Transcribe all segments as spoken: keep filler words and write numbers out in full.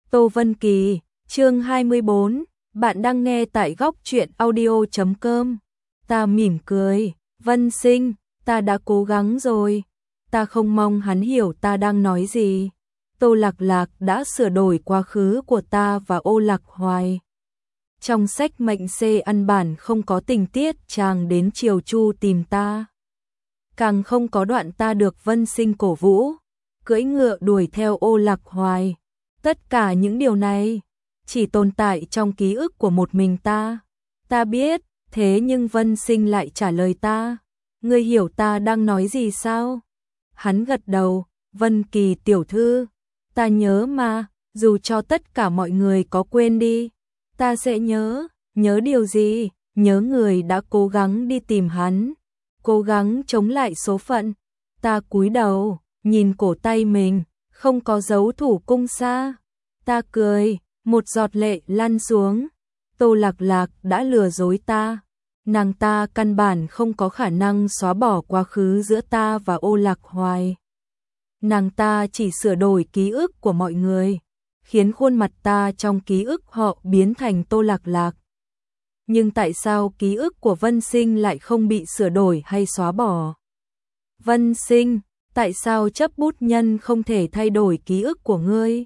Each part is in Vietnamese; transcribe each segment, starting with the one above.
Tô Vân Kỳ, chương hai mươi bốn, bạn đang nghe tại góc truyện audio chấm com. Ta mỉm cười, Vân Sinh, ta đã cố gắng rồi. Ta không mong hắn hiểu ta đang nói gì. Tô Lạc Lạc đã sửa đổi quá khứ của ta và Ô Lạc Hoài. Trong sách mệnh C ăn bản không có tình tiết chàng đến Triều Chu tìm ta. Càng không có đoạn ta được Vân Sinh cổ vũ, cưỡi ngựa đuổi theo Ô Lạc Hoài. Tất cả những điều này chỉ tồn tại trong ký ức của một mình ta. Ta biết, thế nhưng Vân Sinh lại trả lời ta. Ngươi hiểu ta đang nói gì sao? Hắn gật đầu, Vân Kỳ tiểu thư. Ta nhớ mà, dù cho tất cả mọi người có quên đi. Ta sẽ nhớ, nhớ điều gì? Nhớ người đã cố gắng đi tìm hắn. Cố gắng chống lại số phận. Ta cúi đầu, nhìn cổ tay mình, không có dấu thủ cung xa. Ta cười, một giọt lệ lăn xuống. Tô Lạc Lạc đã lừa dối ta. Nàng ta căn bản không có khả năng xóa bỏ quá khứ giữa ta và Ô Lạc Hoài. Nàng ta chỉ sửa đổi ký ức của mọi người, khiến khuôn mặt ta trong ký ức họ biến thành Tô Lạc Lạc. Nhưng tại sao ký ức của Vân Sinh lại không bị sửa đổi hay xóa bỏ? Vân Sinh, tại sao chấp bút nhân không thể thay đổi ký ức của ngươi?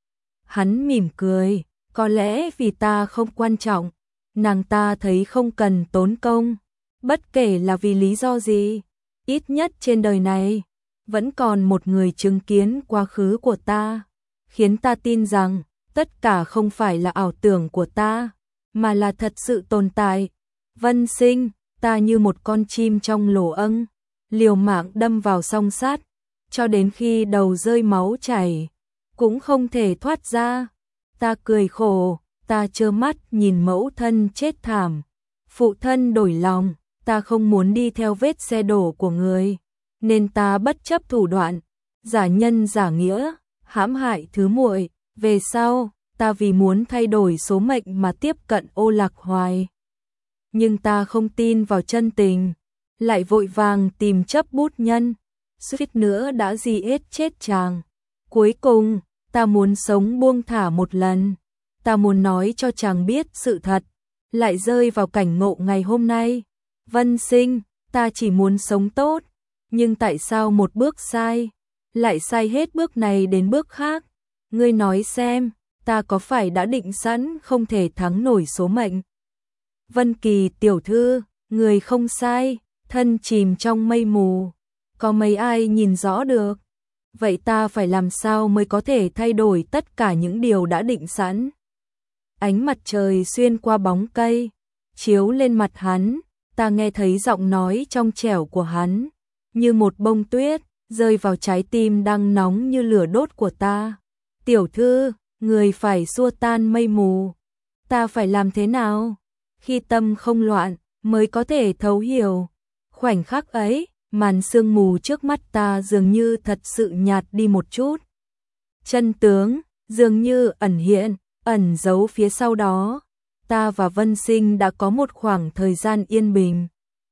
Hắn mỉm cười, có lẽ vì ta không quan trọng. Nàng ta thấy không cần tốn công, bất kể là vì lý do gì. Ít nhất trên đời này, vẫn còn một người chứng kiến quá khứ của ta, khiến ta tin rằng tất cả không phải là ảo tưởng của ta, mà là thật sự tồn tại. Vân Sinh, ta như một con chim trong lỗ âng, liều mạng đâm vào song sắt, cho đến khi đầu rơi máu chảy, cũng không thể thoát ra. Ta cười khổ, ta trơ mắt nhìn mẫu thân chết thảm, phụ thân đổi lòng, ta không muốn đi theo vết xe đổ của người, nên ta bất chấp thủ đoạn, giả nhân giả nghĩa, hãm hại thứ muội. Về sau, ta vì muốn thay đổi số mệnh mà tiếp cận Ô Lạc Hoài. Nhưng ta không tin vào chân tình, lại vội vàng tìm chấp bút nhân, suýt nữa đã di ết chết chàng. Cuối cùng, ta muốn sống buông thả một lần, ta muốn nói cho chàng biết sự thật, lại rơi vào cảnh ngộ ngày hôm nay. Vân Sinh, ta chỉ muốn sống tốt, nhưng tại sao một bước sai, lại sai hết bước này đến bước khác? Ngươi nói xem, ta có phải đã định sẵn không thể thắng nổi số mệnh? Vân Kỳ tiểu thư, người không sai, thân chìm trong mây mù, có mấy ai nhìn rõ được. Vậy ta phải làm sao mới có thể thay đổi tất cả những điều đã định sẵn? Ánh mặt trời xuyên qua bóng cây, chiếu lên mặt hắn, ta nghe thấy giọng nói trong trẻo của hắn, như một bông tuyết, rơi vào trái tim đang nóng như lửa đốt của ta. Tiểu thư, người phải xua tan mây mù. Ta phải làm thế nào? Khi tâm không loạn, mới có thể thấu hiểu. Khoảnh khắc ấy, màn sương mù trước mắt ta dường như thật sự nhạt đi một chút. Chân tướng, dường như ẩn hiện, ẩn giấu phía sau đó. Ta và Vân Sinh đã có một khoảng thời gian yên bình.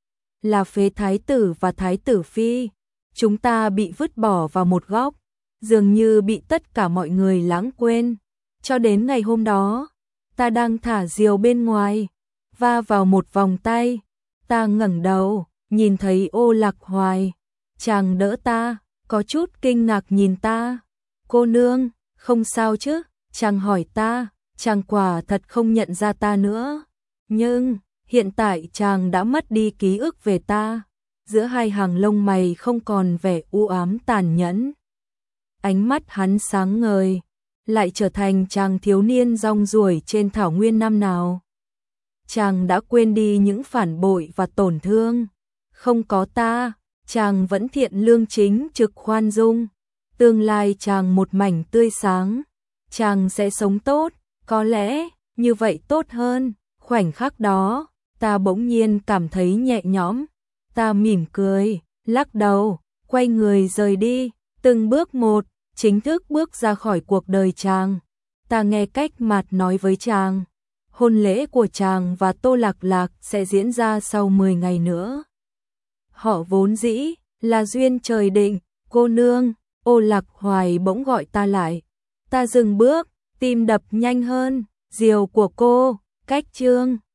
Là phế thái tử và thái tử phi, chúng ta bị vứt bỏ vào một góc, dường như bị tất cả mọi người lãng quên. Cho đến ngày hôm đó, ta đang thả diều bên ngoài, va vào một vòng tay. Ta ngẩng đầu, nhìn thấy Ô Lạc Hoài. Chàng đỡ ta, có chút kinh ngạc nhìn ta. Cô nương, không sao chứ? Chàng hỏi ta, chàng quả thật không nhận ra ta nữa. Nhưng, hiện tại chàng đã mất đi ký ức về ta. Giữa hai hàng lông mày không còn vẻ u ám tàn nhẫn. Ánh mắt hắn sáng ngời, lại trở thành chàng thiếu niên rong ruổi trên thảo nguyên năm nào. Chàng đã quên đi những phản bội và tổn thương. Không có ta, chàng vẫn thiện lương chính trực khoan dung. Tương lai chàng một mảnh tươi sáng. Chàng sẽ sống tốt, có lẽ như vậy tốt hơn. Khoảnh khắc đó, ta bỗng nhiên cảm thấy nhẹ nhõm. Ta mỉm cười, lắc đầu, quay người rời đi, từng bước một, chính thức bước ra khỏi cuộc đời chàng. Ta nghe cách Mạt nói với chàng, hôn lễ của chàng và Tô Lạc Lạc sẽ diễn ra sau mười ngày nữa. Họ vốn dĩ là duyên trời định. Cô nương, Ô Lạc Hoài bỗng gọi ta lại. Ta dừng bước, Tim đập nhanh hơn, diều của cô, cách chương